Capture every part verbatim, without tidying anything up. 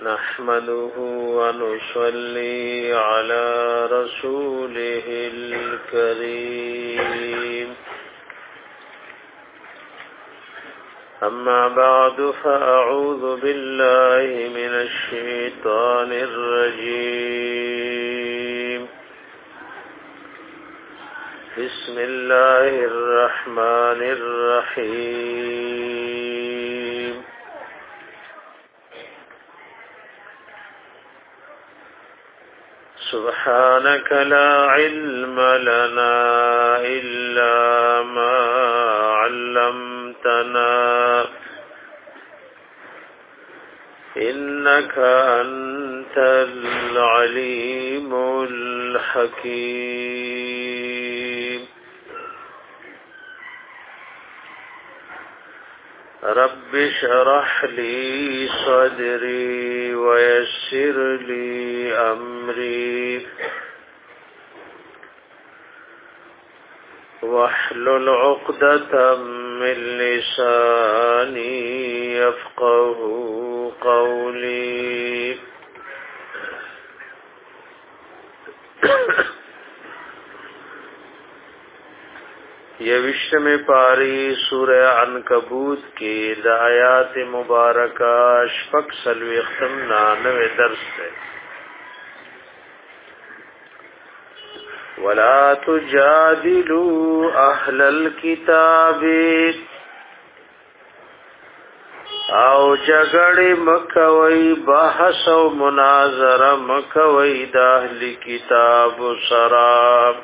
نحمده ونصلي على رسوله الكريم أما بعد فأعوذ بالله من الشيطان الرجيم بسم الله الرحمن الرحيم سبحانك لا علم لنا إلا ما علمتنا إنك أنت العليم الحكيم رب اشرح لي صدري ويسر لي أمري واحلل عقدة من لساني يفقه قولي یوشتم پاری سورہ عنکبوت کی د آیات مبارکہ شپک سلویختم نانوے درس ہے وَلَا تُجَادِلُوا أَهْلَ الْكِتَابِ او جګړې مکوي بحث او مناظره مکوي د اهل کتاب سره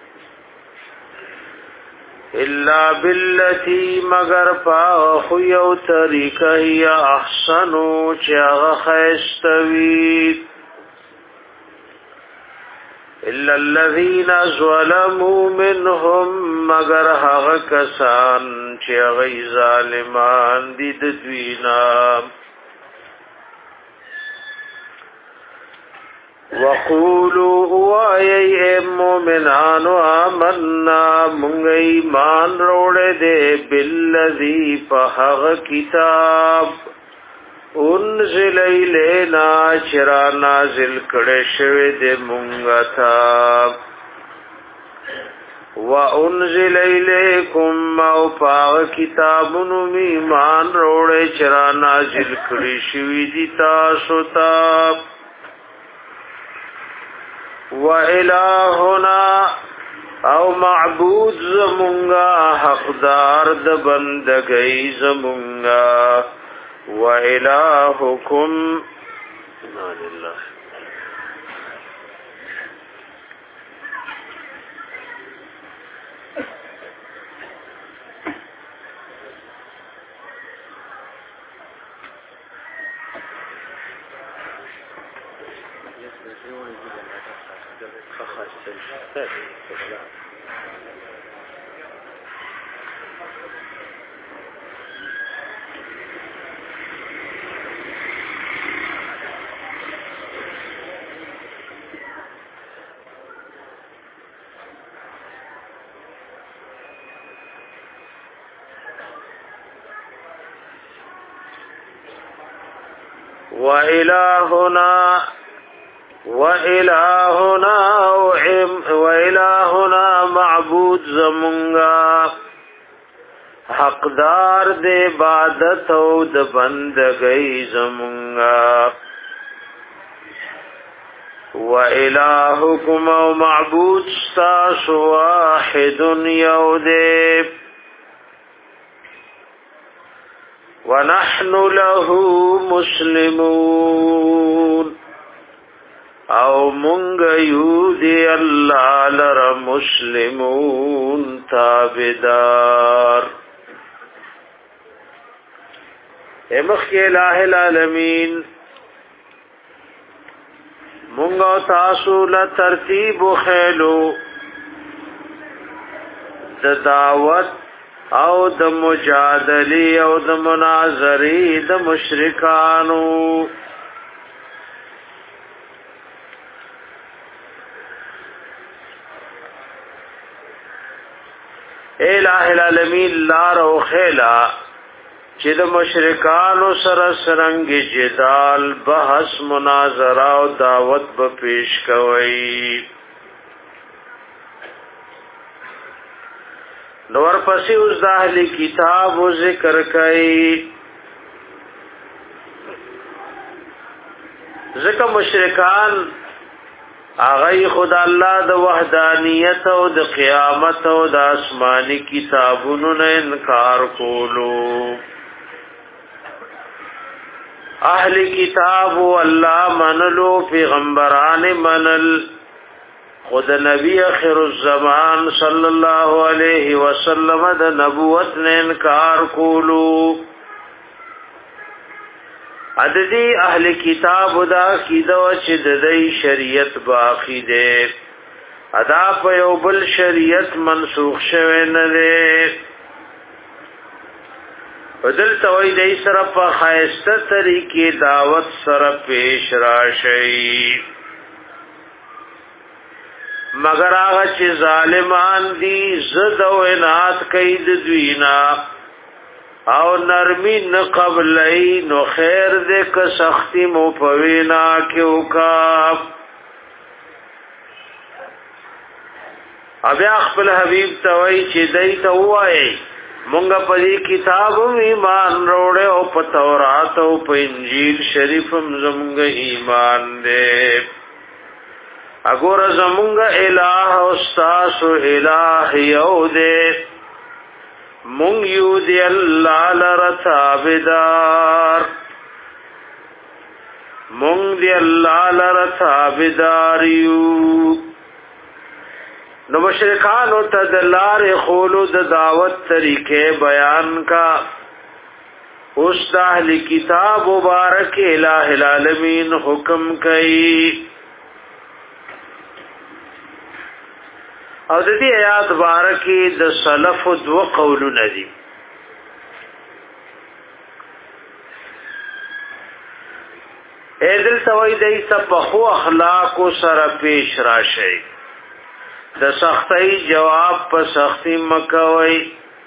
الا بالتي مگر پا خو یو طریقه یا احسنو چې هغه خیستوي الا الذين ظلموا منهم مگر هغه کسان چې هغه ظالمان دي د دوینا وقولوا وَأَيَّ مُؤْمِنَانُ آمَنَّا مُنْغَ ایمان روڑے دے بالذی فحغ کتاب انزل الینا چرا نازل کڑے شوے دے منگتا وَأُنزِلَ إِلَيْكُمْ او پاغ کتابنو ایمان روڑے چرا نازل کڑے شوی دی تاسو تاب وَإِلَٰهُنَا او معبود زمونگا حقدار د بندگی زمونگا وَإِلَٰهُكُمْ اِنَّا لِلَّهِ وَإِلَٰهُنَا وَإِلَٰهُنَا وَإِلَٰهُنَا معبود زمونگا حقدار دے عبادت او د بندگی زمونگا وَإِلَٰهُكُمْ او معبود ستاس واحد یو دے وَنَحْنُ لَهُ مُسْلِمُونَ او مونږ یو دی الله لر مسلمون تابعدار امخ الہ العالمین مونږ تاسو له ترتیب خېلو د دعوت او د مجادله او د مناظری د مشرکانو الہ العالمین لار او خیلا چې د مشرکانو سره سرنګ جدال بحث مناظره او دعوت به پیش کوي. نور پسې اوس د اهل کتاب ذکر کوي. ځکه مشرکان هغه خدای الله د وحدانیت او د قیامت او د آسمانی کتابونو نه انکار کولو. اهل کتاب الله منلو پیغمبران منل خود نبی اخر الزمان صلی الله علیه وسلم د نبوت نه انکار کولو. عددی اهل کتاب دا کیدو چې د دې شریعت باقی ده ادا په یو بل شریعت منسوخ شوه نه ده. بدل توي دې سره په خاصه طریقې دعوت سره پیش راشي. مگر هغه چې ظالمان دي زد او انات کوي د دوینا او نرمی نه قبلای نو خیر دې که سختی مو پوینا کیو کا. ابیا خپل حبیب توي چې دای ته وایي مونږه په دې کتاب ایمان وروړو او په تورات او په انجیل شریف زمونږ ایمان دې. اګور زمونږ الہ او استاد الہ یو دې مونږ یو دی الله لرتابدار مونږ دی الله لرتابدار یو. نو مشرکان او تدلار خولو د دعوت طریقې بیان کا. اوس د اهل کتاب مبارک الہ العالمین حکم کړي او د دې آیات بارکه د سلف دو قولونه دي. اېدل توي دای صفحو اخلاق سره پیش راشي. د سختۍ جواب په سختي مکوي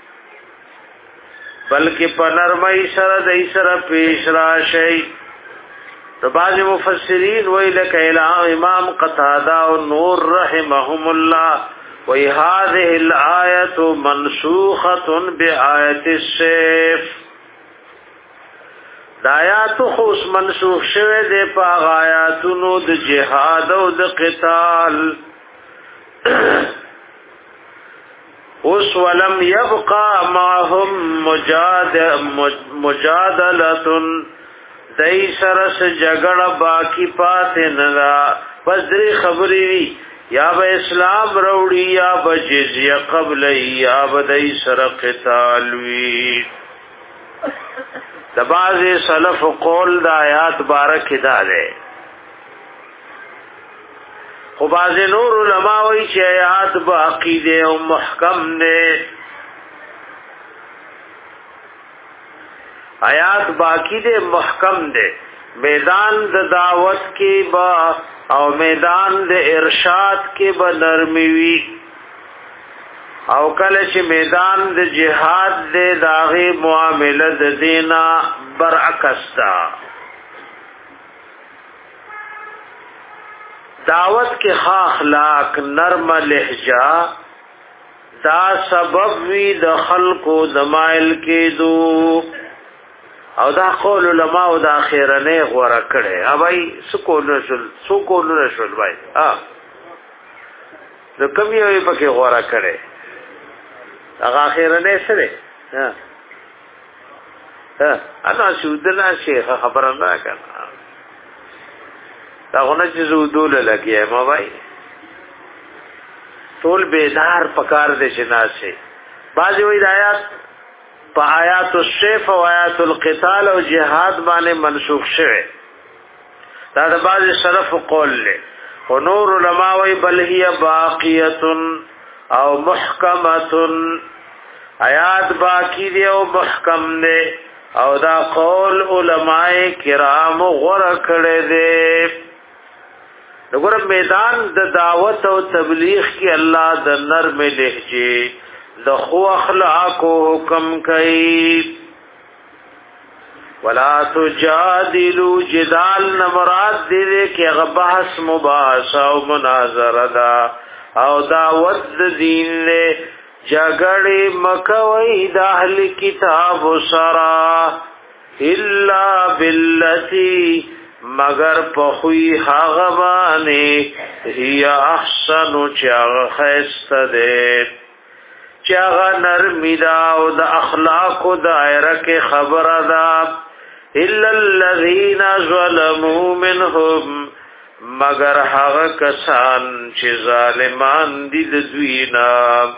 بلکې په نرمۍ سره دای سره پیش راشي. د بعض مفسرین ویل کله امام قتاده او نور رحمهم الله وی هذه الآیت منسوخة بآیت السیف. دا آیات خوش منسوخ شوه ده پا آیاتونو د جهاد او د قتال. اس ولم يبقى معهم مجادلة دای سرس جګړه باقی پاتې نه دا. بس دې خبرې وی یا به اسلام وروړي یا به جزیه قبل یا به دای سره قتال وی. د بعض سلف قول د آیات بارک داله خو بعض نور علماء وی چې آیات باقی دي او محکم دي. آیات باقی دے محکم دے. میدان د دعوت کې با او میدان د ارشاد کې با نرمی وی او کله چې میدان د جهاد دے داغه معاملې د دینا برعکس تا. دعوت کې ښه اخلاق نرم لهجه دا سبب وی د خلقو دمایل کې دو او دا قول علماء او دا اخیرنه غوړه کړي. اوبای سکول رسول سکول رسول وای ها د کوم یو په کې غوړه کړي هغه اخیرنه سره ها ها انا شودنا شیخ خبره نه کړه دا غونه چې زودول لګي ما وای ټول بیدار پکار دي شناسه. بعضی وی آیات په آیات السیف او آیات القتال او جهاد باندې منسوخ شوه. دا د بعض سلف قول له او نور علماء وی بل هي باقیه او محکمه. آیات باقی دی او محکم دی او دا قول علماء کرام غره کړي دي. وګوره میدان د دعوت او تبلیغ کې الله د نرم لهجه د خو اخلاق حکم کوي. ولا تجادلوا جدال نمراد دې کې هغه بحث مباحثه او مناظره دا او دعوت دین له جګړې مکوې د اهل کتاب سره الا باللتی مگر په خوې هغه باندې هي احسن چې خیسته ده چې هغه نرمی دا او د اخلاق دایره کې خبره ده الا الذين ظلموا منهم مگر هغه کسان چې ظالمان دي د دوی نه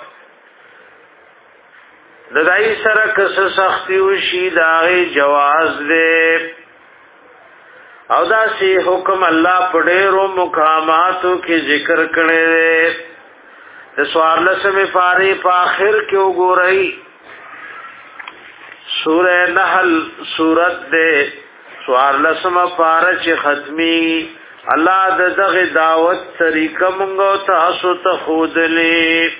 د دای سره کس سختی وشي داغه جواز ده او دا سی حکم الله په ډېرو مقاماتو کې ذکر کړی دی د سوار لسمه پاره په آخر کې وګورئ سورہ نحل سورت ده سوار لسمه پاره چې ختمي الله د دغه دعوت طریقه مونږ تاسو ته خودلې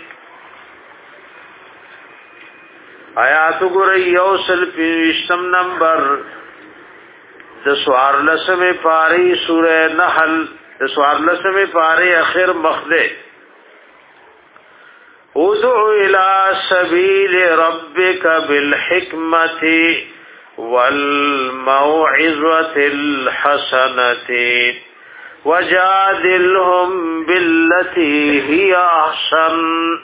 آیات وګورئ یو سل پنځم نمبر د سوار لسمه پاری سورہ نحل د سوار لسمه پاری اخر مخده ادعو الى سبیل ربک بالحکمت والموعظة الحسنة وجادلهم بالتي هي احسن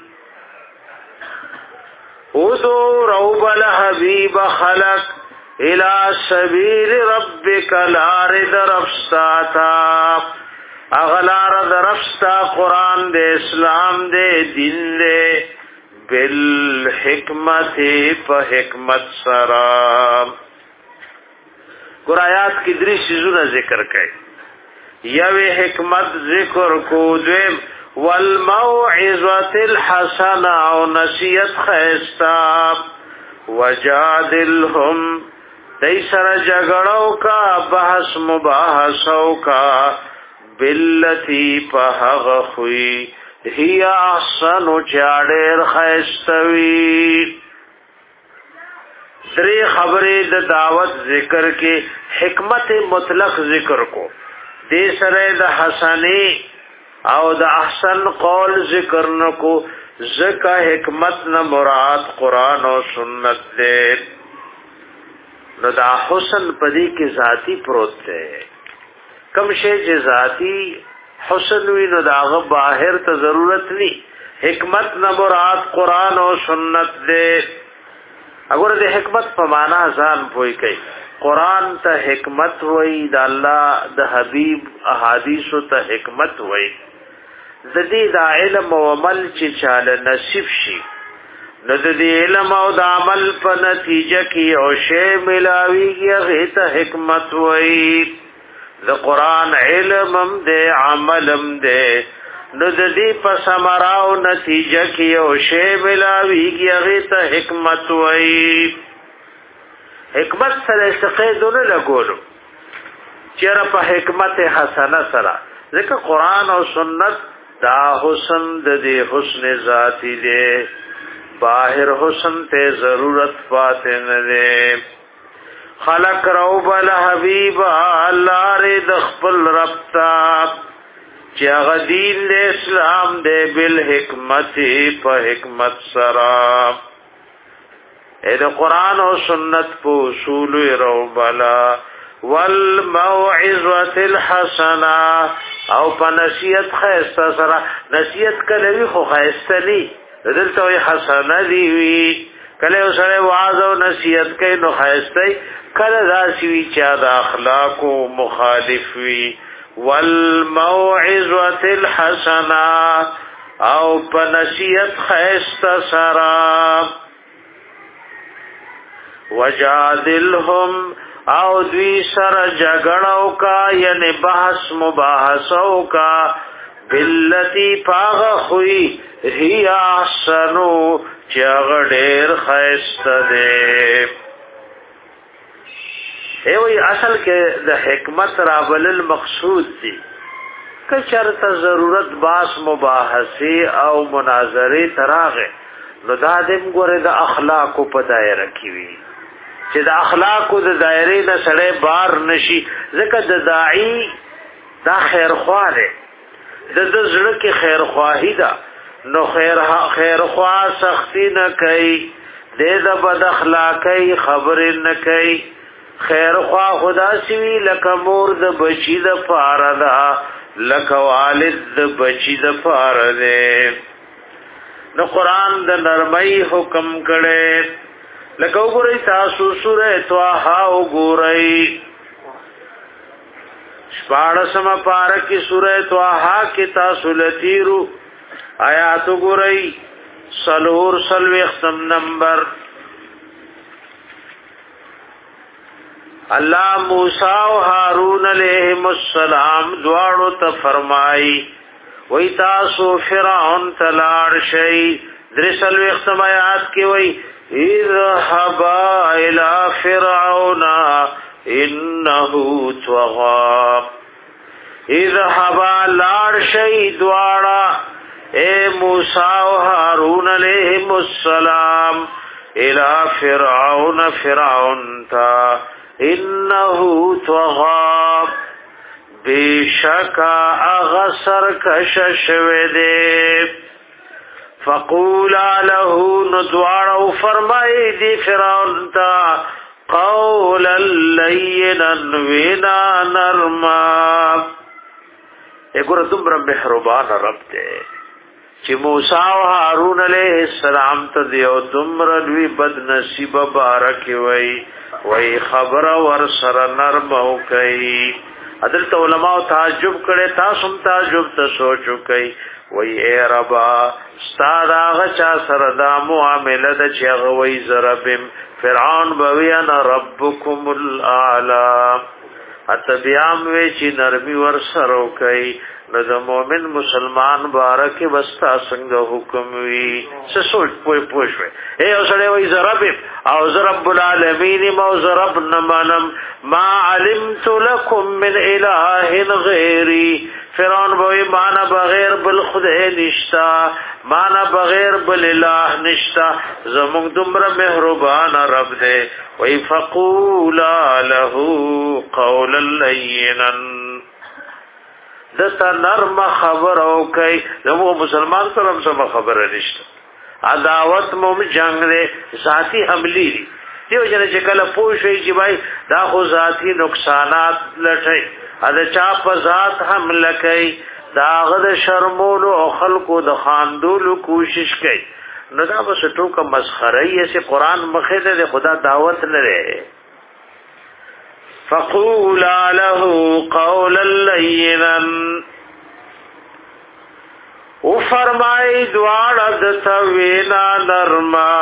ادعو رب الحبیب خلق الى سبیل ربک لارد رفستاتا اغلار درفستا قرآن دے اسلام دے دین دے بالحکمت پا حکمت سرام قرآیات کی دری سیزونا ذکر کئی یوی حکمت ذکر کو دویم والموعظة الحسنة او نصیحت خیستا وجادلهم دای سره جګړو کا بحث مباحثو کا بلتی په هغه خوې هي احسن چاډر خیستوي درې خبرې د دعوت ذکر کې حکمت مطلق ذکر کو دې سره د حسنی او د احسن قول ذکر نکو زکا حکمت نه مراد قرآن او سنت دې نو دا حسن پدی کی ذاتی پروت ہے کم شے چې ذاتی حسن وی نو داغه باہر ته ضرورت نی حکمت نہ مراد قرآن او سنت دے اگر دے حکمت په معنا ځان پوي کوي قرآن ته حکمت وای د الله د حبیب احادیث ته حکمت وای د دې د علم او عمل چې چاله نصیب شي نو د دې علم او د عمل په نتیجه کې او شی ملاویږي هغه ته حکمت وای د قرآن علم هم د عمل هم د نو د دې په ثمره او نتیجه کې او شی ملاویږي هغه ته حکمت وای حکمت سره استقیدونه لګولو چیرې په حکمت حسنه سره ځکه قرآن او سنت دا حسن د دې حسن ذاتی دی باہر حسن تے ضرورت پاتے نلے خلق روب الحبیب اللہ ری دخپل ربتا چاگ دین دے اسلام دے بالحکمت پا حکمت سرا اے دا قرآن و سنت پو اصول روب اللہ والموعظة الحسنہ او پا نصیحت خیستا سرا نصیحت کلوی خو خیستا لی دلته وی حسنه دی وی کله سره واعظ او نصیحت کوي نو خیسته کله داسي وی چې د اخلاق او مخالف وی والموعظه الحسنه او په نصیحت خیسته سره وجادلهم او دوی سره جګړو کا یعنی بحث مباحثو کا بلتی پاغ خوی هی احسنو چاغ ډیر خیست دے ایوی اصل کې د حکمت رابل المقصود دی که چرته ضرورت باس مباحثی او مناظری تراغه نو دا دم ګوره د اخلاق په دایره کې وی چې د اخلاقو د دایره نه سړی بار نشي. ځکه د داعی دا خیر خواه دی، د د زړه کې خیر خواهی ده، نو خیر خیر خواه سختی نه کوي، د د بد اخلاقی خبر نه کوي. خیر خواه خدا سوی لکه مور د بچی د پاره ده، لکه والد د بچی د پاره ده. نو قرآن د نرمۍ حکم کړي. لکه وګورئ تاسو سورۃ طه وګورئ، شپاړسمه پاره کې سورۃ طه کې تاسو لتیرو آیات وګورئ، سلور سلوختم نمبر. الله موسی او هارون علیهم السلام دواړو ته فرمایي وای تاسو فرعون تلاړ شئ. درسل وختم آیات کې وای اذهبا الى فرعون انه طغى. اذهبا لاړ شئ دواړه اے موسی او هارون علیهم السلام الى فرعون فرعون تا انه طغى بیشکا اغسر کشش ویدے. فقولا له ندوارو فرمائی دی فرعون تا قولا لینا وینا نرما. ایک اور دمرا محربان رب دے چی موسیٰ و حارون علیہ السلام تا دیو دمرا لوی بد نصیب بارکی وی وی خبر ورسر نرمو کئی. عدلت علماء تعجب کرے تاسم تعجب تا سوچو کئی وی اے ربا استاد آغا چا سردا معاملت چیغ وی زربم فرعون بوی انا ربکم الاعلام. اتبیام وی چی نرمی ورسرو کئی نو د مومن مسلمان بارک بستا څنګه حکم وی څه سوچ پوي پوښوي اے اوسړې وای زرب او رب العالمین مو زرب نمنم ما علمت لكم من اله غیری. فرعون وای معنا بغیر بل خدای نشتا، معنا بغیر بل اله نشتا، زموږ دومره مهربان رب دې. وای فقولا له قولا لینا دتا نرم خبر او کوي. زمو مسلمان سره هم خبره نشته، عداوت مو جنگ دے ذاتی حملی دی. دیو جن چې کله پوښي چې بھائی دا خو ذاتی نقصانات لټي اده چا په ذات حمله کوي، دا غد شرمولو او خلقو د خاندولو کوشش کوي، نو دا بس ټوکه مسخره یې سي. قران مخه دې خدا دعوت لري. فقولا له قولا لینا او فرمائی دوارا دتا وینا نرما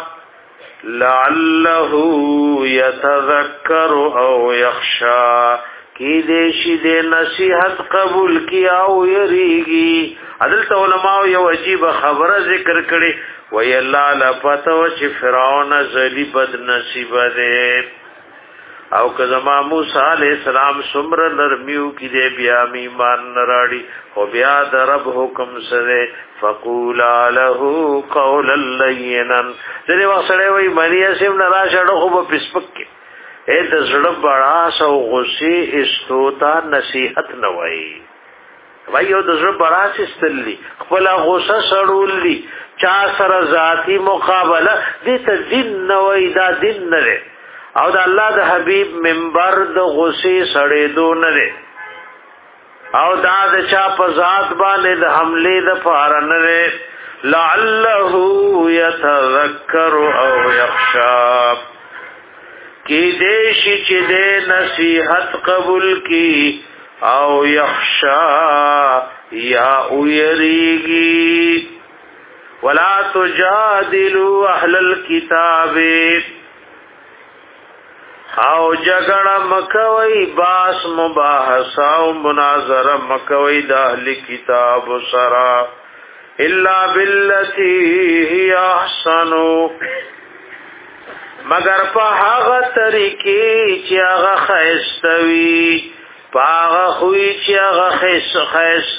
لعله یتذکر او یخشا کی دیشی دے نصیحت قبول کیا او یریگی. عدلت علماء یو عجیب خبر ذکر کړي وی اللہ لپتو چی فرعون زلی بد نصیب دے او که زما موسی علیہ السلام سمر نرمیو کی دے بیا ایمان نراړي او بیا د رب حکم سره فقولا له قولا لینا. دغه وسړی وای مری اسیم نرا شړو خو په پسپک کې اې د زړه بڑا سو غصه استوتا نصیحت نه وای وای یو د زړه بڑا سستلی خپل غصه سړوللی چا سره ذاتی مقابله دې ته دین نه وای دا دین نه او د الله د حبیب منبر د غصې سړې دو نه لري او دا د چا په ذات باندې د حمله د فار نه لري. لعله يتذكر او يخشى کی دیشی چې د نصیحت قبول کی او یخشى یا ويریږي. ولا تجادلوا اهل الكتاب او جګړه مکوي باس مباحثه او مناظره مکوي د اهل کتاب سره الا بالتي هي احسن مگر په هغه طریقې چې هغه خیستوي، په هغه خوې چې هغه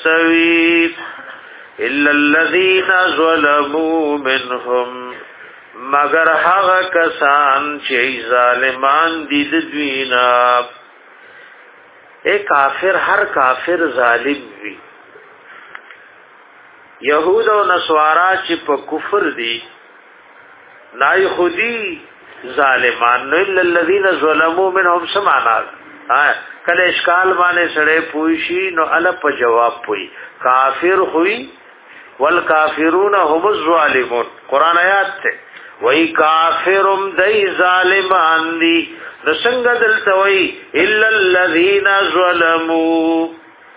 خیستوي. الا الذين ظلموا منهم مگر هغه کسان چې ظالمان دي د دوینا. اے کافر هر کافر ظالم وي. یهود او نصارا چې په کفر دي نای خودي ظالمان نو الا الذين ظلموا منهم سمعنا. ها کله اشکال باندې سړې پوښي نو ال په جواب پوي کافر ہوئی والکافرون هم الظالمون. قران آیات ته وای کافرم دای ظالمان دي نو څنګه دلته وای الا الذين ظلموا.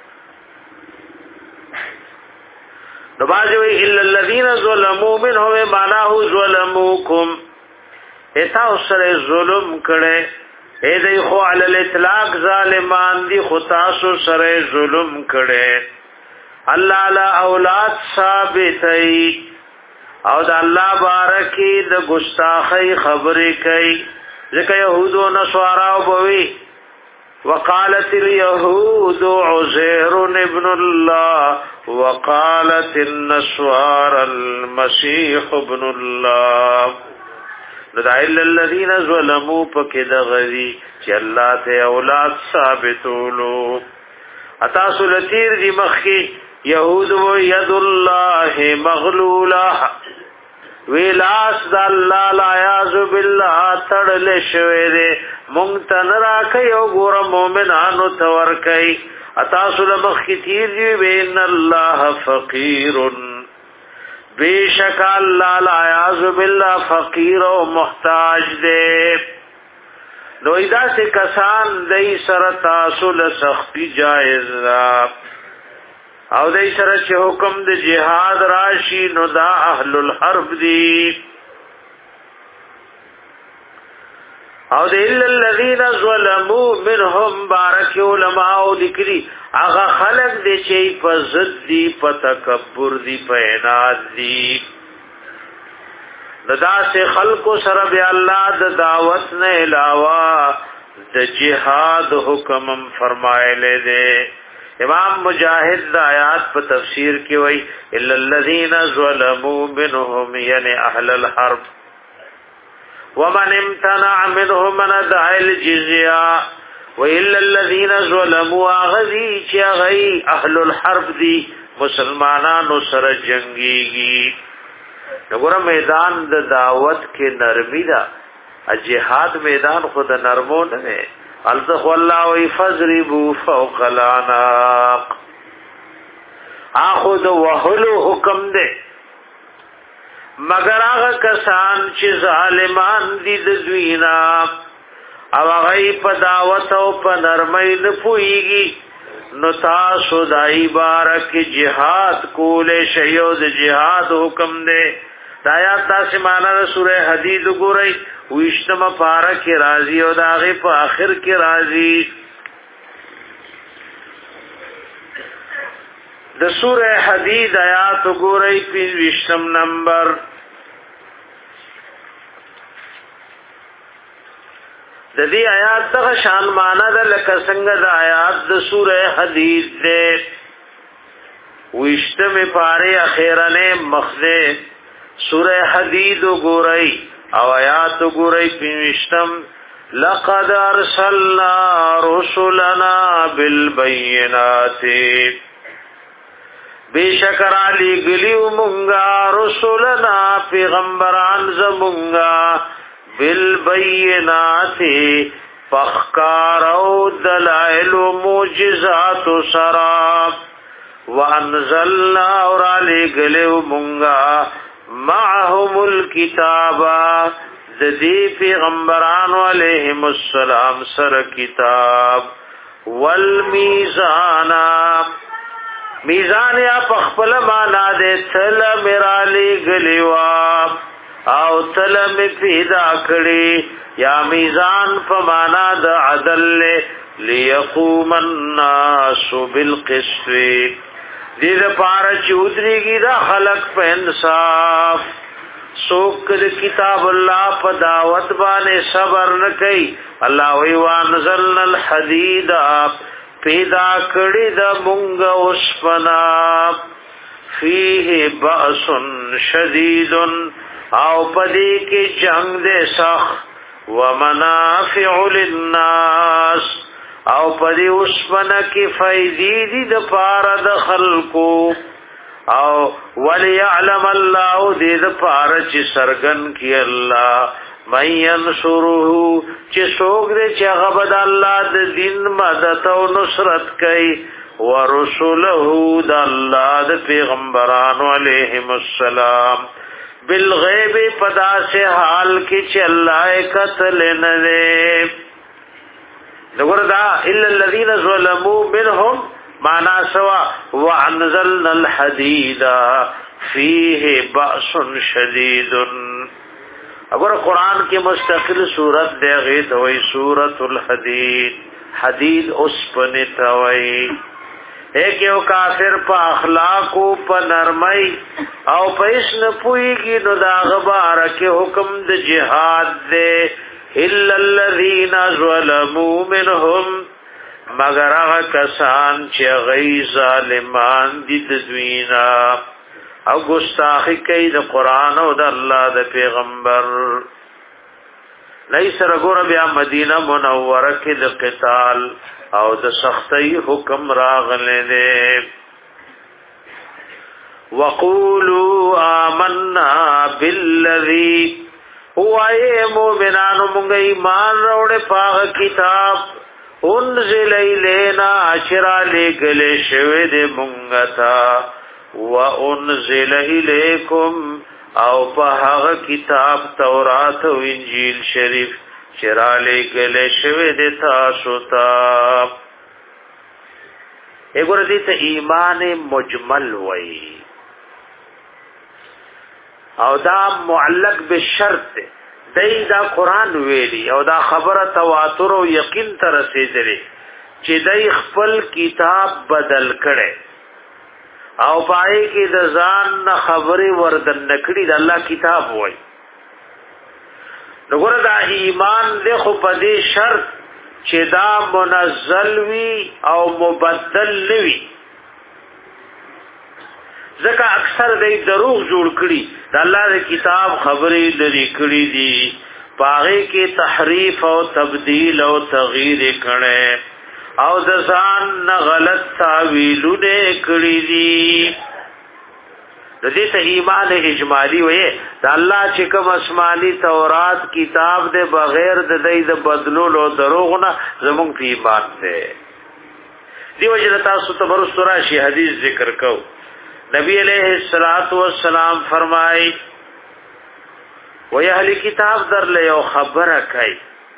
نو باجوی الا الذين ظلموا منهم معناه ظلموكم. ایتا سره ظلم کړي اے دی خو علی الاطلاق ظالمان دی خو تاسو سره ظلم کړي. الله لا اولاد ثابتای او د الله بارکی د ګستاخی خبرې کوي. ځکه يهود او نصارا وبوي وقالت اليهود عزير ابن الله وقالت النصارى المسيح ابن الله. لذائل الذين ظلموا پکې د غری چې الله ته اولاد ثابتولو. اتا سلطیر دی مخی یهود و ید الله مغلوله ویلاس د الله لا یعذ بالله تړل شوی دی مونږ تن راکې او ګور مؤمنانو تور کوي. اتا سلمخ کی تیر دی بین الله فقیر بیشک اللہ لا یعذ باللہ فقیر و محتاج دے. نو ایدا سے کسان دی سر تاسل سختی جائز را او دی سر چه حکم دی جہاد راشی نو دا اہل الحرب دی. او دی الا الذین ظلموا منهم بارک علماء ذکری اغا خلق دی چی پا زد دی پا تکبر دی پا عناد دی. دا سے خلق سر بی اللہ دا دعوت نے علاوہ دا جہاد حکمم فرمائے لے دے. امام مجاہد دا آیات پا تفسیر کی وئی الا الذین ظلموا منهم یعنی اہل الحرب ومن امتنع منهم من دعا الجزیہ وإلا الذين ظلموا غذي چغي اهل الحرب دي مسلمانانو سره جنگيږي. وګوره میدان د دعوت کې نرمي دا جهاد میدان خود نرمو نه الذ والله ويفضربوا فوق العناق. اخذ وهلو حکم ده مگر هغه کسان چې ظالمان دي د دوینا او غی په دعوت او په نرمۍ نه پويږي نو تاسو دای بارک جهاد کول شیو د جهاد حکم دی. دایا تاسو معنا د سوره حدید ګورئ وښتمه پارا کې راضی او داغه په اخر کې راضی. د سوره حدید آیات ګورئ په وښتم نمبر د دې آیات څخه شان معنا ده لکه څنګه د آیات د سوره حدید ده. وشتمه پاره اخیرنه مخزه سوره حدید وګورئ او آیات وګورئ پنځم لقد ارسلنا رسلنا بالبينات بیشکر علی گلیو مونگا رسولنا پیغمبران زمونگا بالبینات فخکار او دلائل و موجزات و سراب وانزلنا اور علی گلیو مونگا معهم الكتابا ذی پیغمبران علیہم السلام سر کتاب والمیزانا میزان یا پخپل مانا دے تل مرالی گلیوا او تل می پیدا کړي یا میزان په معنا د عدل ليقوم الناس بالقسط دې لپاره چې ودرېږي دا خلق په انصاف. څوک د کتاب الله په دعوت باندې صبر نه کوي الله وی وانزلنا الحديد پیدا کړي د مونږ اوسپنا فيه بأس شديد او پدې کې جنگ دې سخ ومنافع للناس او پدې اوسمنه کې فائدې دي د پاره د خلقو او وليعلم الله دې د پاره چې سرګن کې الله من ينصره چې څوک دې چې هغه بد الله د دین مدد او نصرت کوي ورسوله د الله د پیغمبرانو علیهم السلام بالغیب پدا سے حال کی چې الله قتل نه دے دغوردا الا الذين ظلموا منهم معنا سوا وانزلنا الحديد فيه باس شديد. اگر قرآن کی مستقل صورت دے گئی تو وہی سورۃ الحدید حدید اس پنت وئی ایک یو کافر پا اخلاقو پا نرمئی او پا اسن پوئیگی نو دا غبارک حکم دا جہاد دے الا الذین ظلموا منهم مگر اغا کسان چی غی ظالمان دی دوینا او گستاخی کئی دا قرآن او دا اللہ دا پیغمبر لیس رگور بیا مدینہ منورک دا قتال او دا سختی حکم راغلے دے وقولوا آمنا بالذی ہوئے مومنانو منگا ایمان روڑے پاغ کتاب انزل ایلینا چرا لے گلے شوید منگتا وَأُنزِلَ إِلَيْكُمْ او په هغه کتاب تورات او انجیل شریف چراله گله شوی د تاسو ته وګوره دې ته ایمان مجمل وای او دا معلق بالشرط دای دا قران ویلی او دا خبره تواتر او یقین تر رسیدلی چې دای خپل کتاب بدل کړي او پای کې د ځان خبرې وردن نکړي د الله کتاب وای وګوره دا ایمان د خو په دې شرط چې دا منزل وي او مبدل نوي ځکه اکثر د دروغ جوړ کړي د الله د کتاب خبرې لري کړي دي پای کې تحریف او تبديل او تغییر کړي او د ځان نه غلط تعویلونه کړی دي د دې ته ایمان اجمالی وې د الله چې کوم آسماني تورات کتاب د بغیر د دې د بدلولو دروغونه زموږ په ایمان ده دیو جن تاسو ته بر سورہ شی حدیث ذکر کو نبی علیہ الصلوۃ والسلام فرمای وې اهل کتاب در له یو خبره کوي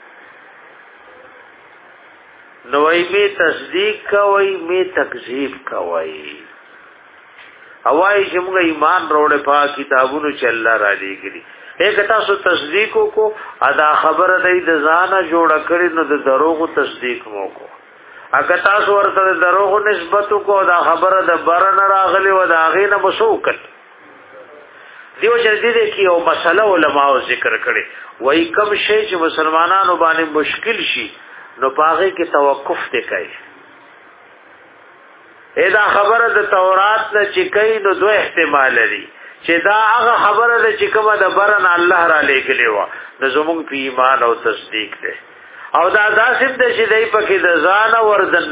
نوئی میں تصدیق کوئی میں تکذیب کوئی اوائی جمگا ایمان روڑے پا کتابونو چل اللہ را لیگلی ایک تاسو تصدیقو کو ادا خبر دی دزانا جوڑا کری نو د دروغو تصدیق مو کو اگر تاسو ورطا د دروغو نسبتو کو ادا خبر د برن راغلی و دا غین مسوکل دیو جدیده کی او مسئلہ علماء ذکر کری وی کم شئی چی مسلمانانو بانے مشکل شی نو پاغه کې توقف ته کوي ادا خبره د تورات نه چې کوي نو دوه احتمال لري چې دا هغه خبره ده چې کومه د برن الله را لګلې و د زموږ په ایمان او تصدیق ده او دا داسې د چې دای په کې د ځان وردن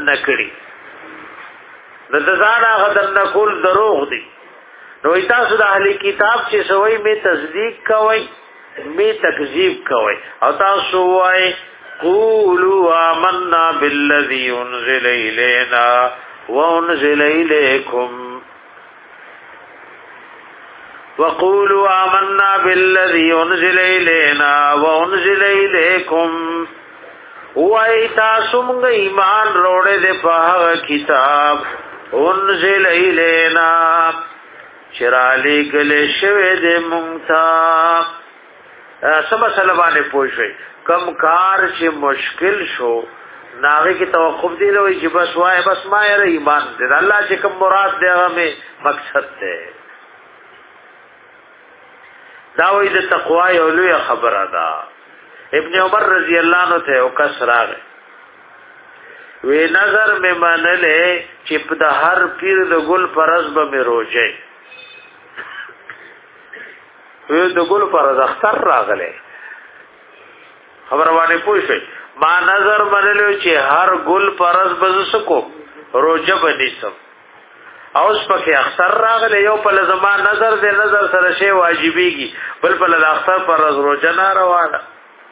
نکړي د ځان هغه د نقول دروغ دي نو تاسو د اهلي کتاب چې سوي می تصدیق کوي می تکذیب کوي او تاسو وای قولوا آمنا بالذي انزل إلينا وانزل إليكم وقولوا آمنا بالذي انزل إلينا وانزل إليكم وَإِتَا سُمْغ ایمان روڑے دے پاہا کتاب انزل إلينا چرالی گلے شوے دے منگتا سب سلبانے پوشوئی کم کار چې مشکل شو ناغه کی توقف دی لوي چې بس وای بس ما یې ایمان دې الله چې کوم مراد دی هغه می مقصد دی دا وې د تقوا یو لوی خبره ده ابن عمر رضی الله عنه ته او کس راغی وی نظر می منلې چې په د هر پیر د ګل پرز به می روزي وی د ګل پر اختر راغله خبر باندې پوښي ما نظر منلو چې هر ګل پرز بز سکو روزه بنیسم اوس پکې اختر راغله یو په لزما نظر دې نظر سره شی واجبېږي بل په د اختر پرز روزه نه روانه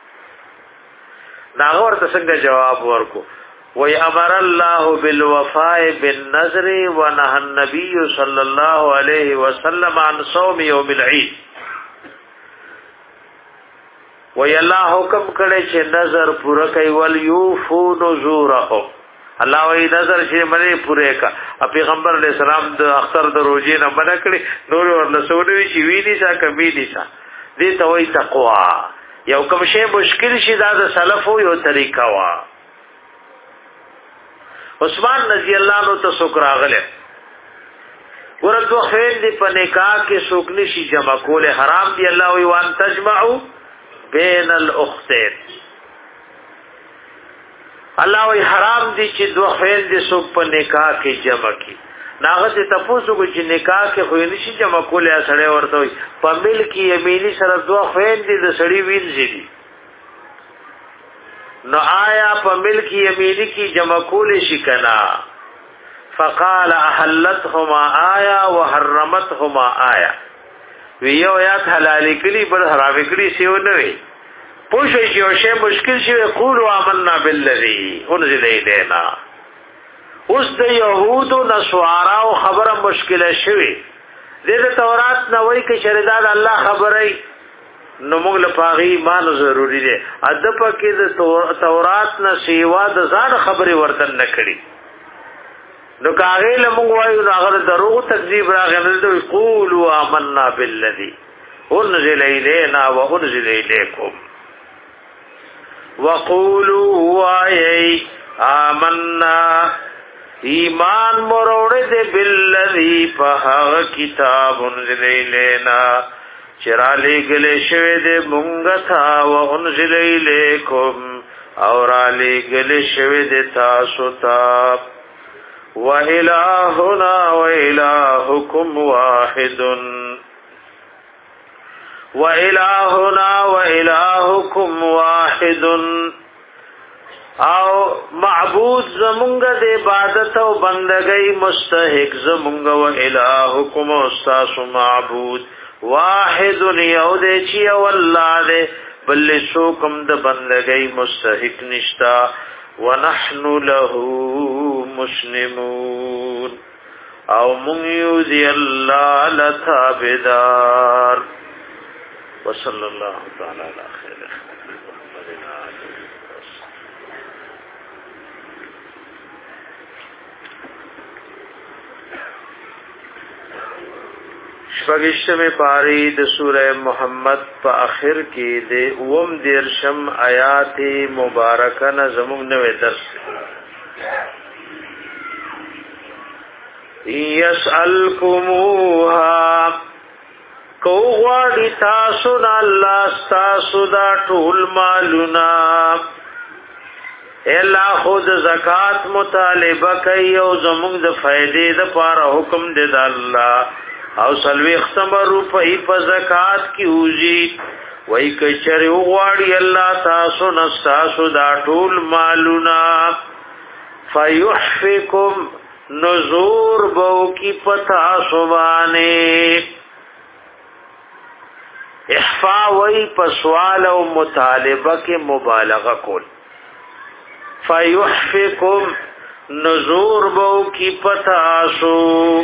دا ورته څنګه جواب ورکو وی امر الله بالوفاء بالنذر ونهى النبي صلى الله عليه وسلم عن صوم يوم العيد وی الله حکم کړي چې نظر پوره کوي ول یوفو نذورهم الله وی نظر چې منی پوره کا پیغمبر علیہ السلام د اختر د روزې نه منع کړي نور ورنسوي چې وی دي سا کمی دي سا دې ته وی تقوا یو کوم شی مشکل شي دا د سلفو یو طریقہ وا عثمان رضی الله عنه ته سوک راغله ورته خیر دی په نکاح کې سوک نشي جمع کول حرام دی الله وی وان تجمعوا بین الاختین الله وی حرام دی چې دوه خیر دی سوک په نکاح کې جمع کی ناغه ته تاسو کو چې نکاح کې خو نشي جمع کول یا سړی ورته وي په مل کې یمینی سره دوه خیر دی د سړی وینځي دي نو آیا په ملک یمینی کی جمع کول شي کنا فقال احلتهما آیا وحرمتهما آیا ویو آیات حلال کړي بل حرام کړي سی و نه وي پوښي چې یو شی مشکل شي قولوا آمنا بالذي انزل الینا اوس د يهودو نسوارا او خبره مشکله شوي د تورات نه وای کې شریداد الله خبرای نو موږ له پاغي ایمان ضروری دی ادب کې د تورات نه سیوا د ځان خبره ورتن نکړي نو کاغه له موږ وایو هغه دروغ تکذیب راغلی دی قولوا آمنا بالذي انزل الینا وانزل الیکم وقولوا وای آمنا ایمان مروړه دې بالذي په کتاب انزل الینا چرالی گلی شوی دے منگتا و انزل الیکم اور آلی گلی شوی دے تاسو تا و الہنا و الہکم واحد و الہنا و الہکم واحد او معبود زمونگ دے عبادت و بندگی مستحق زمونگ و الہکم استاس معبود واحد یود چی والله دے بل سوکم د بندگی مستحق نشتا ونحن له مسلمون او من یوزی اللہ لتابدار وصلی اللہ تعالی علی خیر شپږشتمه پاری د سوره محمد په اخر کې د اوم دیرشم آیات مبارکه نه زموږ نوې درس یسألکموها کو غواړي تاسو نه الله تاسو دا ټول مالونه الا خود زکات مطالبه کوي او زموږ د فائدې د پاره حکم دی د الله او سلوی اختمر روپئی پا زکاة کی اوزی وی کچری اغواڑی اللہ تاسو نستاسو دا طول مالونا فیحفکم نزور بو کی پتاسو بانے احفا وی پسوال و مطالبہ کے مبالغہ کول فیحفکم نزور بو کی پتاسو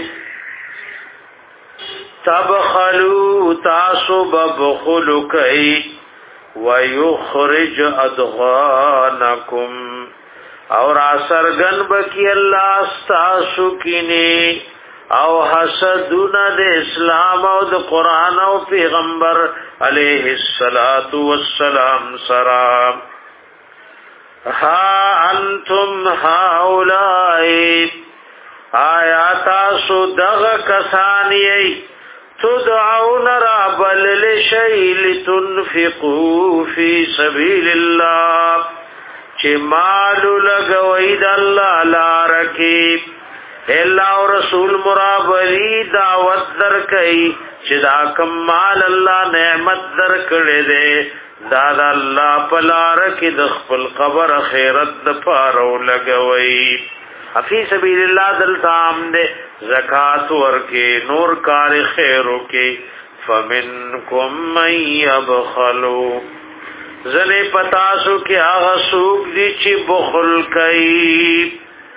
تبخلو تاسو ببخلو کئی ویخرج ادغانکم اور آسرگن بکی اللہ استاسو کینی او حسدون د اسلام او د قرآن او پیغمبر علیہ الصلاة والسلام سرام ها انتم هاولائی آیاتا دغ کسانی تدعون رابل لشی لتنفقو فی سبیل اللہ چی مالو لگوید اللہ لارکی الله او رسول مرابری دعوت در کئی چې دا کمال الله نعمت در کړي دے دا دا الله پلار کې د خپل قبر خیرت د پاره لګوي فی سبیل الله دل تام دے زکات ورکه نور کار خیرو کې فمنکم من یبخلوا زنه پتاسو کې هغه سوق دي چې بخل کوي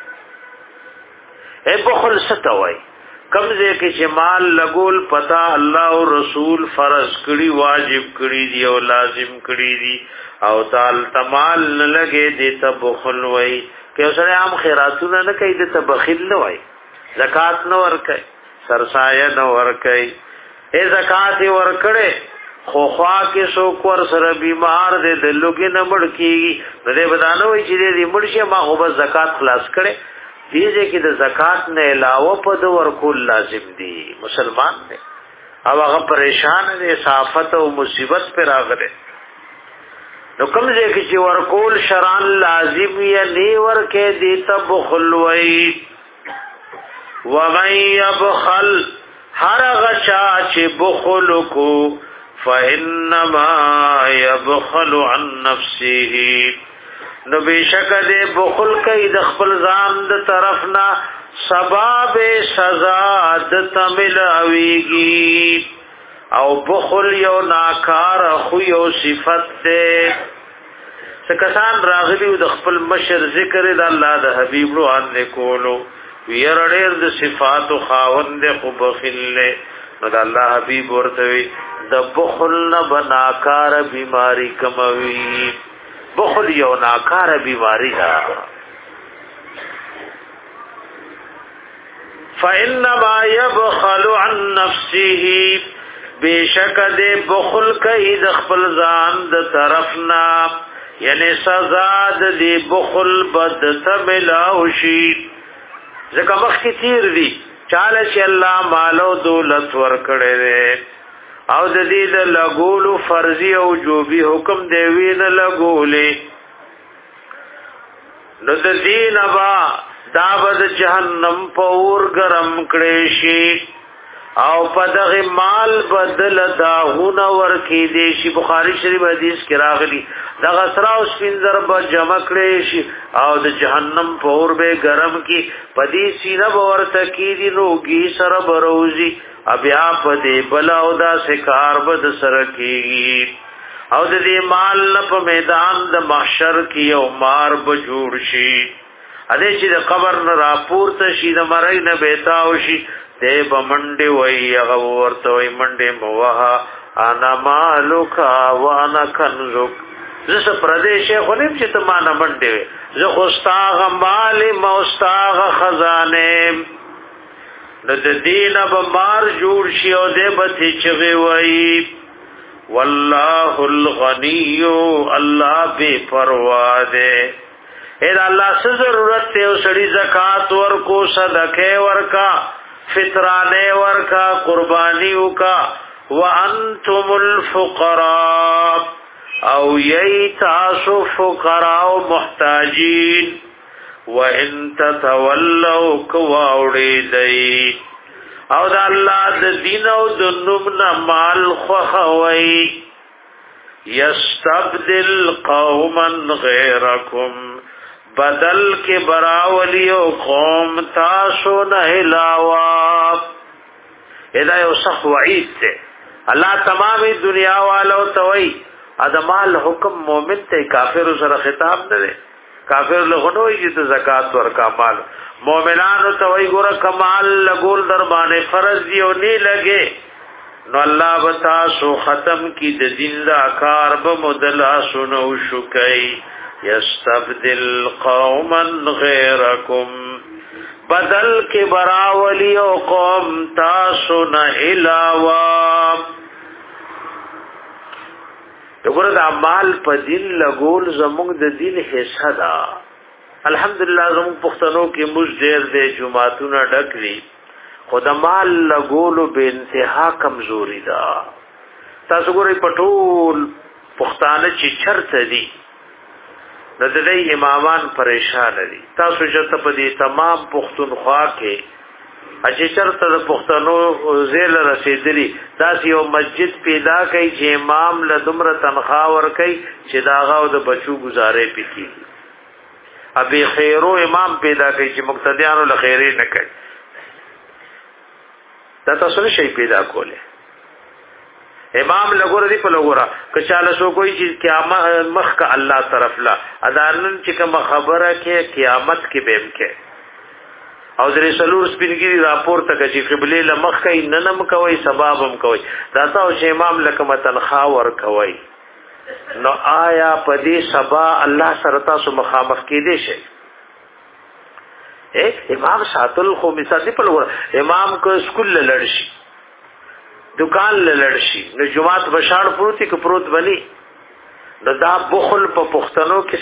اے بخل ستوي کمزه کې چې مال لګول پتا الله او رسول فرض کړي واجب کړي دي او لازم کړي دي او تعال تمال نه لګي دي ته بخل وای کې سره عام خیراتونه نه کوي دي ته بخیل نه وای زکات نه ور کوي سرسایه نه ور کوي اے زکات ور کړي خو خوا کې سو کور سره بیمار دي د لوګي نه مړ کیږي دې بدانه وای چې دې مړ شي ما خو بس زکات خلاص کړي دیجه کې د زکات نه علاوه په د ورکول لازم دي مسلمان دي او هغه پریشان دي صافت او مصیبت پر راغله نو کوم ځای کې چې ورکول شرعن لازم یا نه ورکه دي تب خلوي ومن يبخل هر غچا چې بخل کو فانما يبخل عن نفسه نو بشک دې بخل کوي د خپل ځان د طرفنا سبب سزا د تملاويږي او بخل یو ناکار خو یو صفت ده څکسان راغلی د خپل مشر ذکر د الله د حبيب روان نه کولو ويرړې د صفات او خاوند خو بخل نو د الله حبيب ورته د بخل نه بناکار بیماری کموي بخل یو ناکار بیماری دا فإنما يبخل عن نفسه بشک دے بخل کئی د خپل ځان د طرفنا یعنی سزا د بخل بد تملاوشي زکه وخت تیر دی چاله چې الله مالو دولت ورکړي او د دې د لګولو فرضي او جوبي حکم دی وین لګولې نو د دین ابا داود جهنم پور گرم کړي شي او په دغه مال بدل داغونه ورکی دی شي بخاری شریف حدیث کې راغلی دغه سرا او سپینځر به جمع کړي شي او د جهنم پور به گرم کی پدی سینه ورته کی دی نوږي سره بروزي بیا پدې بلا او دا سکار بد سره کیږي او د دې مال په میدان د محشر کې او مار بجوړ شي اده چې د قبر نه راپورته شي د مړی نه بیتاو شي دې بمنډي وای هغه ورته وای منډي موها انا مالک وانا کنزک زه پردیش خونیم چې ته ما نه منډي زه خوستاغ مال موستاغ خزانه نو د دین به مار جوړ شي او دې به چغي وای والله الغنی الله بے پروا ده اے الله څه ضرورت ته سړي زکات ورکو صدقه ورکا فطرانه ورکا قربانی وکا وانتم الفقراء او یی تاسو فقراء او محتاجین وَإِن تَتَوَلَّوْا كَوَاوْړي دَي او دا الله د دین او د نومنا مال خوخوي یستبدل قوما غیرکم بدل کې براولی او قوم تاسو نه علاوه ادا یو صح وعید ته الله تمامي دنیا والو توي ادمال حکم مومن ته کافر سره خطاب نه کافر لغنوی چې زکات ورکا مال مؤمنانو ته وی ګور کمال لګول در باندې فرض دی او نه لګي نو الله وتا سو ختم کی د دین دا کار به مدلا سنو شکای یستبدل قوما غیرکم بدل کې براولی او قوم تاسو نه علاوه وګوره د اعمال په دین لګول زموږ د دین حصہ ده الحمدلله زموږ پښتنو کې موږ ډېر د جمعهتون ډک دي خود مال لګول به انتها کمزوري ده تاسو ګورئ پټول پښتانه چې چرته دي د دې امامان پریشان دي تاسو چې په دې تمام پښتونخوا کې اجه چرته د پښتنو زیل رسیدلی دا یو مسجد پیدا کړي چې امام له دومره تنخواه ورکړي چې داغه او د بچو گزارې پکې ابي خیرو امام پیدا کړي چې مقتدیانو له خیرې نه کوي دا تاسو نه شي پیدا کوله امام لګور دی په لګورا کچاله سو کوئی چیز قیامت مخ کا الله طرف لا اذانن چې کوم خبره کې قیامت کې بهم کې او درې سلور سپینګری راپور تک چې قبله لمخ کوي ننم کوي سبب هم کوي دا تاسو چې امام لکه تنخوا ور کوي نو آیا په دې سبا الله سره تاسو مخامخ کې دي شي اے امام ساتل خو مثال په لور امام کو سکول لړشي دکان لړشي نو جمعات بشاړ پروتي کو پروت بني نو دا بخل په پښتنو کې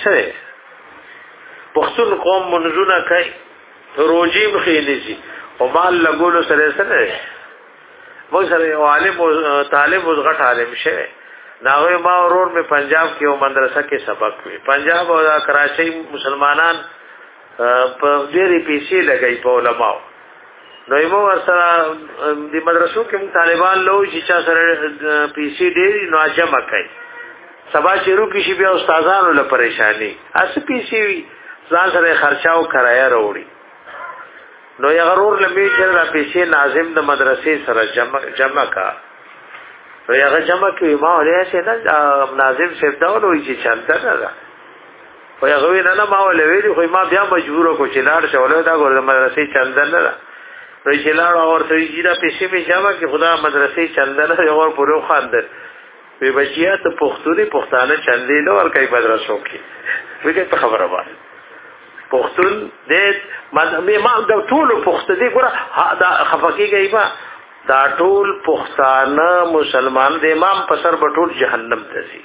سره پښتون قوم منځونه کوي روجی مخینی شي او مال لګولو سره سره مو سره یو عالم او طالب او غټ عالم شه ناوې ما ورور می پنجاب کې او مدرسه کې سبق وی پنجاب او کراچۍ مسلمانان په ډېری پیسې لګای په علماء نو یو سره د مدرسو کې طالبان لو چې چا سره پیسې ډېری نو جمع کوي سبا چیرو کې شي بیا استادانو له پریشانی اس پیسې ځان سره خرچاو کرایا وروړي نو یا غرور لمی چې را پیسې ناظم د مدرسې سره جمع جمع کا نو یا جمع کې ما ولې چې نه ناظم صاحب دا ولوي چې چانته نه دا خو یا غوی نه نه ما ولې ویلي خو ما بیا مجبور کو چې لاړ شو ولې دا ګور د مدرسې چانته نه دا نو چې لاړ اور ته یې دا پیسې می جمع کې خدا مدرسې چانته نه یو ور پرو خاندل وی بچیا ته پښتوري پښتانه چاندې نو ور کوي مدرسو کې وی ته خبره وایي پختون دې ما د ټول پخت دي ګره دا خفقيږي با دا ټول پختانه مسلمان د امام په سر بټول جهنم ته سي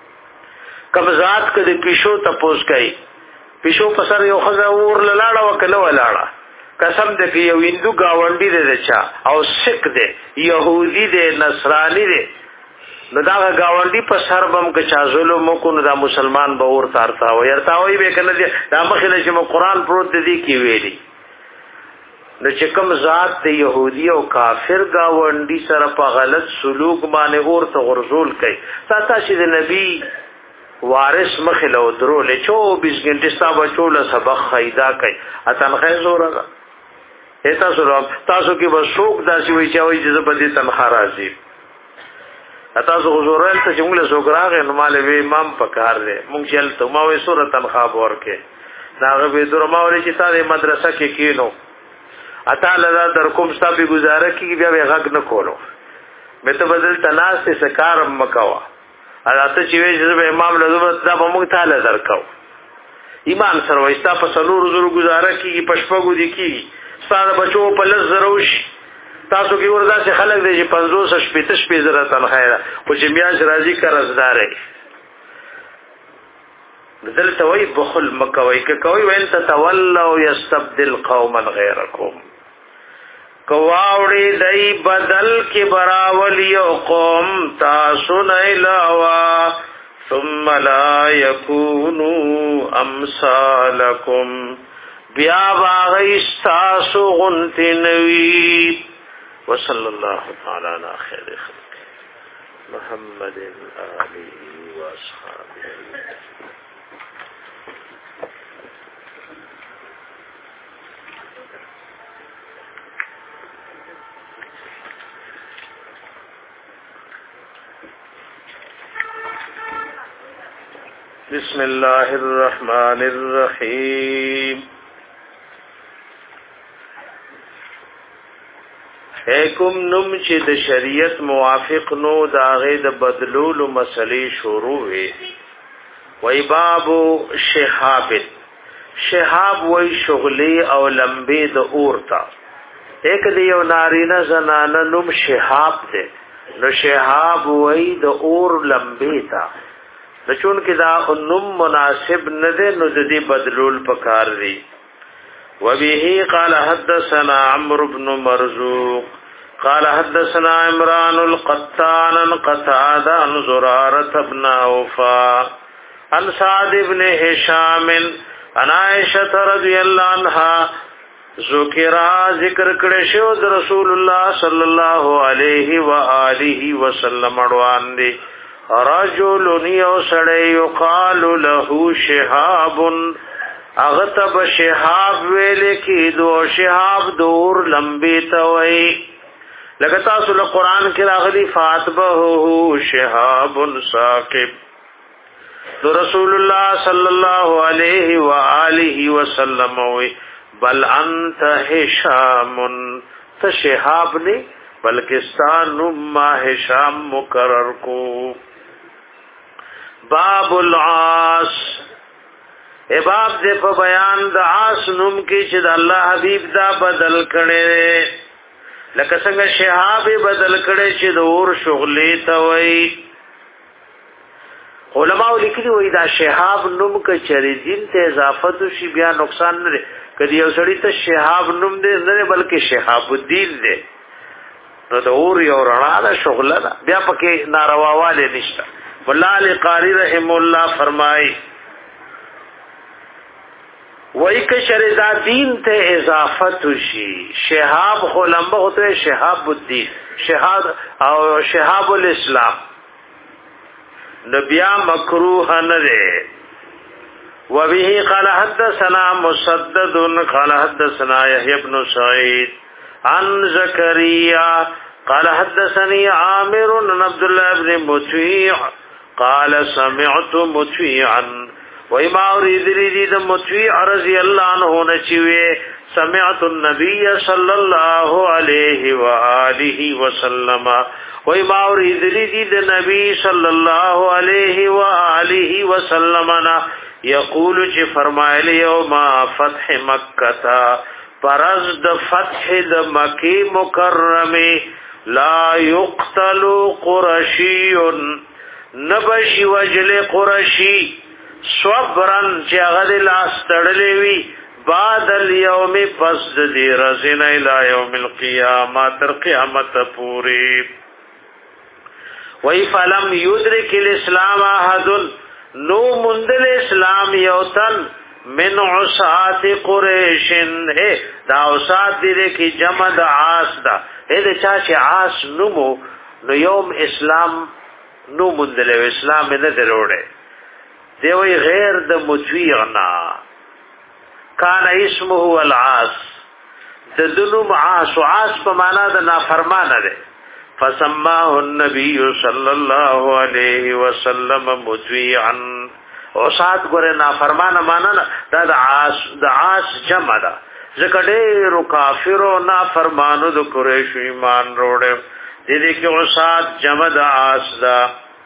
قبضات کړي پښو تپوس کوي پښو په سر یو خزا ور لاړه وکړه ولاړه قسم دې یو هندو گاونډي دې چا او سکھ دې يهودي دې نصراني دې نو دا گاونډي په سر بم کې چا ظلم کو نو دا مسلمان به ور تارتا و يرتا وي به کنه دا مخله چې قرآن پروت دي کی ویلي نو چې کوم ذات د يهودي او کافر گاونډي سره په غلط سلوک باندې اور ته غرزول کوي ساته چې د نبی وارث مخله درو له چوبیس غنټه ستا بچو له سبق خیدا کوي اتن خیزور هتا سره تاسو کې به شوق داسي وي چې وایي چې په دې تنخوا راځي تاسو حضورل ته جمله سوګراغه نو مال وی امام پکار دی مونږ چل ته ما وې سورۃ تنخواب ورکه داغه به درما ولې چې تاسو مدرسه کې کینو اته لدا در کوم ستابي گزاره کې بیا به غږ نه کولو مې ته بدل تناس سے سکار مکوا اته چې وې چې امام لزمت دا به مونږ تعالی درکاو ایمان سره وستا په سلور زرو گزاره کې پښپغو دي کې ستاره بچو په لز زروش تاسو کې وردا چې خلک دې پنځوس شپږ شپږ زره تنخواه خو چې میاش راضي قرضدار بدل توي بخل مکوي کوي وین تتولوا يستبدل قوما غيركم کواوړي دای بدل کې براول یو قوم تاسو نه علاوه ثم لا يكونوا امثالكم بیا باغی تاسو غنتنوی وصلى الله تعالى على خير خلق محمد آله وأصحابه بسم الله الرحمن الرحيم حکم نم چې د شریعت موافق نو د هغه د بدلولو مسلې شروع وي وای باب شهاب شهاب وای شغلی او لمبې د اورتا یک دی یو نارینه زنانه نم شهاب ده نو شهاب وای د اور لمبې تا د چون کې دا نم مناسب نه ده نو د دې بدلول پکار دی وبه قال حدثنا عمرو بن مرزوق قال حدثنا عمران القطان قتادة عن زرارة بن عوفا عن سعد بن هشام عن عائشة رضی اللہ عنها ذکر ذکر کړه شو د رسول الله صلی الله علیه و آله وسلم روان دي رجل یوسړی یقال له شهاب اغتب شهاب ویل کی دو شهاب دور لمبی توي لکه تاسو له قران کې راغلي فاتبه شهاب ثاقب تو رسول الله صلی الله علیه و آله وسلم وی بل انت هشام ته شهاب نه بلکې ستانو ما هشام مقرر کو باب العاص اے باب دې په بیان د عاص نوم کې چې د الله حبیب دا بدل کړي لکه څنګه شهاب بدل کړي چې د اور شغلې ته وای علماء لیکلي وای دا شهاب نوم کې چری دین ته اضافت شي بیا نقصان نه کدی یو سړی ته شهاب نوم دې نه بلکې شهاب الدین دې نو د اور یو رڼا ده شغله ده بیا پکې نارواواله نشته والله علی قاری رحم الله فرمای وای ک شردا دین ته اضافت شي شهاب خلمبه ہوتے شهاب الدین شهاد او شهاب الاسلام نبیا مکروه نه ده وبه قال حدثنا مسدد قال حدثنا يحيى بن سعيد عن زكريا قال حدثني عامر بن عبد الله بن مطيع قال سمعت مطيعا وما اريد لي مطيع رضي الله عنه نچوي سمعت النبي صلى الله عليه واله وسلم وما اريد لي النبي صلى الله عليه واله وسلم یقول چې فرمایلی یوم فتح مکه پرز د فتح د مکی مکرمه لا یقتل قرشی نبشی وجل قرشی صبرن چې هغه لاس تړلې وي بعد اليوم پس د رزن الى يوم القيامه تر قیامت پوری وای فلم یدرک الاسلام احد نو مندل اسلام یوتن من عصات قریش ہے دا عصات دې کې جمع د عاص دا دې چا چې عاص نومو نو یوم اسلام نو مندل اسلام نه دروړي دی وی غیر د مطیعنا کان اسمه العاص د دنو عاص عاص په معنا د نافرمانه ده فسماه النبي صلى الله عليه وسلم مطيعا او سات ګره نافرمانه معنا دا د عاص د عاص جمع ده ځکه ډېر کافر او نافرمانو د قریش ایمان وروړي دې کې او سات جمع د عاص ده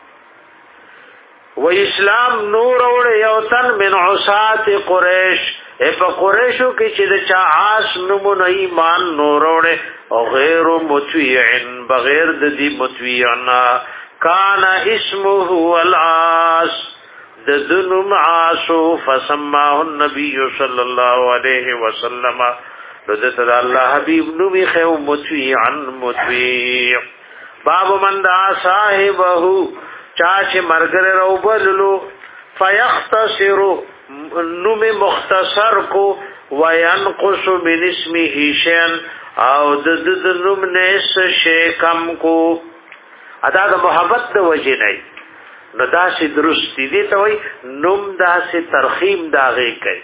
و اسلام نور وروړي یو تن من عصات قریش په قریشو کې چې د چا عاص نمونه ایمان نور وروړي او غیر مطیع بغیر د دې مطیعنا کان اسمه العاص د ذنم عاص فسماه النبي صلى الله عليه وسلم رضت الله حبیب نبی خو مطیعا مطیع باب من دا صاحبه چا چې مرګره روبللو فیختصر نوم مختصر کو وینقص من اسمه شیئا او د د نوم نس شی کم کو ادا د محبت د وجه نه نو دا سي درستی دي ته وای نوم دا سي ترخیم دا غي کوي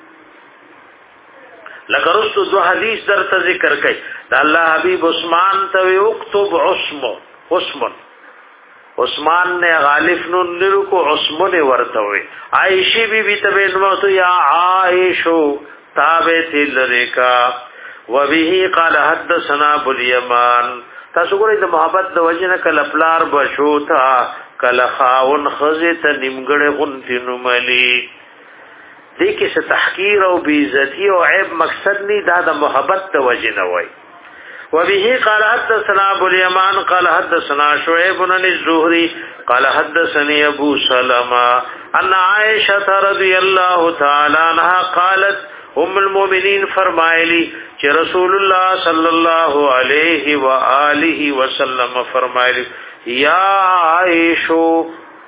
لکه رسو دو حدیث در ته ذکر کوي دا الله حبیب عثمان ته اكتب عثمو عثمان عثمان نے غالف نون نرو کو عثمان ورته وي عائشہ بی بی ته نو تو یا عائشو تابع تلریکا وبه قال حدثنا ابو اليمان تاسو ګورئ د محبت د وجنه کله پلار بشو تا کله خاون خزه ته نیمګړې غونتی نو ملي دې کې څه تحقیر او بی عزتی او عیب مقصد نه دا د محبت د وجنه وای وبه قال حدثنا ابو اليمان قال حدثنا شعيب بن الزهري قال حدثني ابو سلمة ان عائشة رضي الله تعالى عنها قالت ام المؤمنین فرمایلی چې رسول الله صلی الله علیه و آله وسلم فرمایلی یا عائشو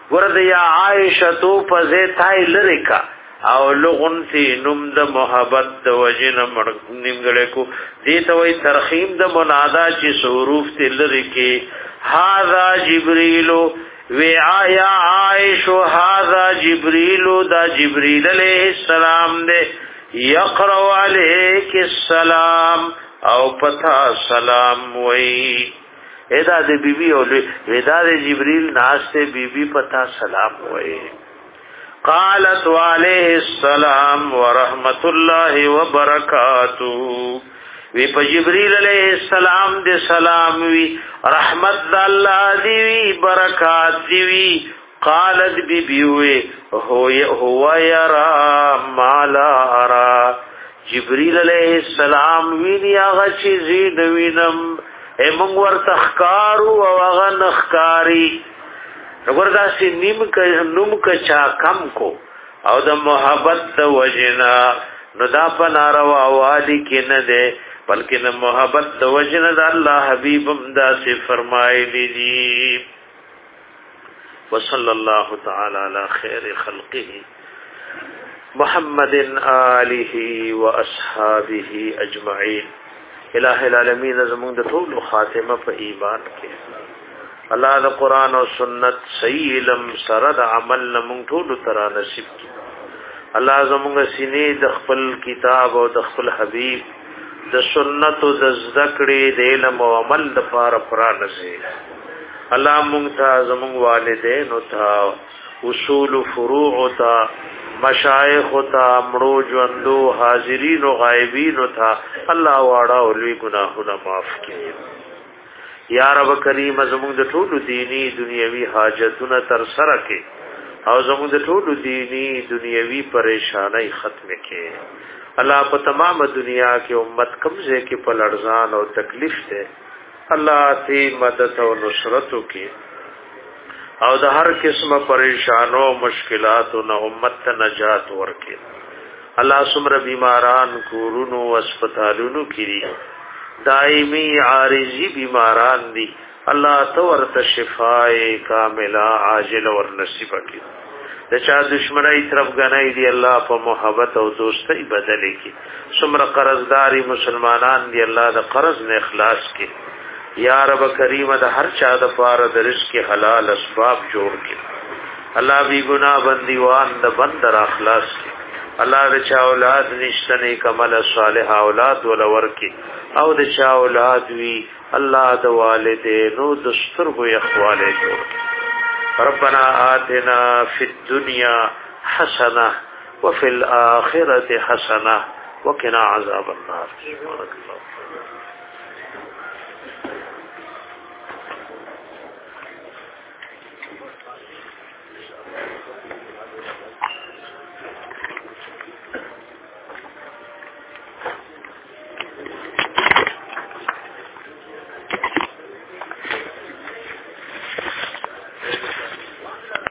ورد یا عائشہ تو پزے تای لرکا او لغنتی نم د محبت د وجن نیمګړې کو دې ته وی ترخیم د منادا چې حروف تی لرکی هاذا جبريل و آیا عائشہ هاذا جبريل دا جبريل علیہ السلام دے یقرأ علیک السلام او پتا سلام وی ادا د بیبي او ودا د جبريل ناشته بیبي پتا سلام وې قالت عليه السلام ورحمت الله وبركاته وی په جبريل عليه السلام دې سلام وی رحمت الله دی وی برکات دی وی قالت بیبي وی هو هو يرى ما لا ارى جبريل عليه السلام وی هغه چې زید وینم ایمون ور تخکارو او هغه نخکاری وګوردا سي نیم ک نوم ک چا کم کو او د محبت د وجنا نو دا په ناروا وادي کې نه ده بلکې د محبت د وجنا د الله حبيب امدا سے فرمایلی دي وصلی الله تعالی علی خیر خلقه محمد آله واصحابه اجمعین الہ العالمین زمون د ټول خاتمه په ایمان کې الله د قران او سنت صحیح علم سره د عمل نمون ټول ترا نصیب کړي الله زمون سینې د خپل کتاب او د خپل حبیب د سنت او د ذکر د علم او عمل لپاره پرانځي الله مونږ ته زمون والدین او ته اصول فروع او ته مشایخ تا مړو ژوندو حاضرین او غایبین تا الله واړه او لوی ګناهونه معاف کړي یا رب کریم زموږ د ټولو دینی دنیوي حاجتونه تر سره کړي او زموږ د ټولو دینی دنیوي پریشانای ختم کړي الله په تمام دنیا کې امت کمزه کې په لړزان او تکلیف ده الله ته مدد او نصرت وکړي او د هر قسمه پریشانو مشکلاتو نه امت ته نجات ورکړي الله سمره بیماران کورونو هسپتالونو کړي دایمي عارضی بیماران دي الله تو ورته شفای کامله عاجل ور نصیب کړي د چا دشمنی طرف غنای دی الله په محبت او دوستۍ بدل کړي سمره قرضداري مسلمانان دی الله د قرض نه اخلاص کړي یا رب کریم د هر چا د پاره د رزق حلال اسباب جوړ کړي الله بی گناہ بندیوان د بندر اخلاص کړي الله د چا اولاد نشته نه کمل صالح اولاد ولور کړي او د چا اولاد وی الله د والدینو د سترګو اخواله جوړ کړي ربنا آتنا فی الدنیا حسنه وفي الاخره حسنه وقنا عذاب النار.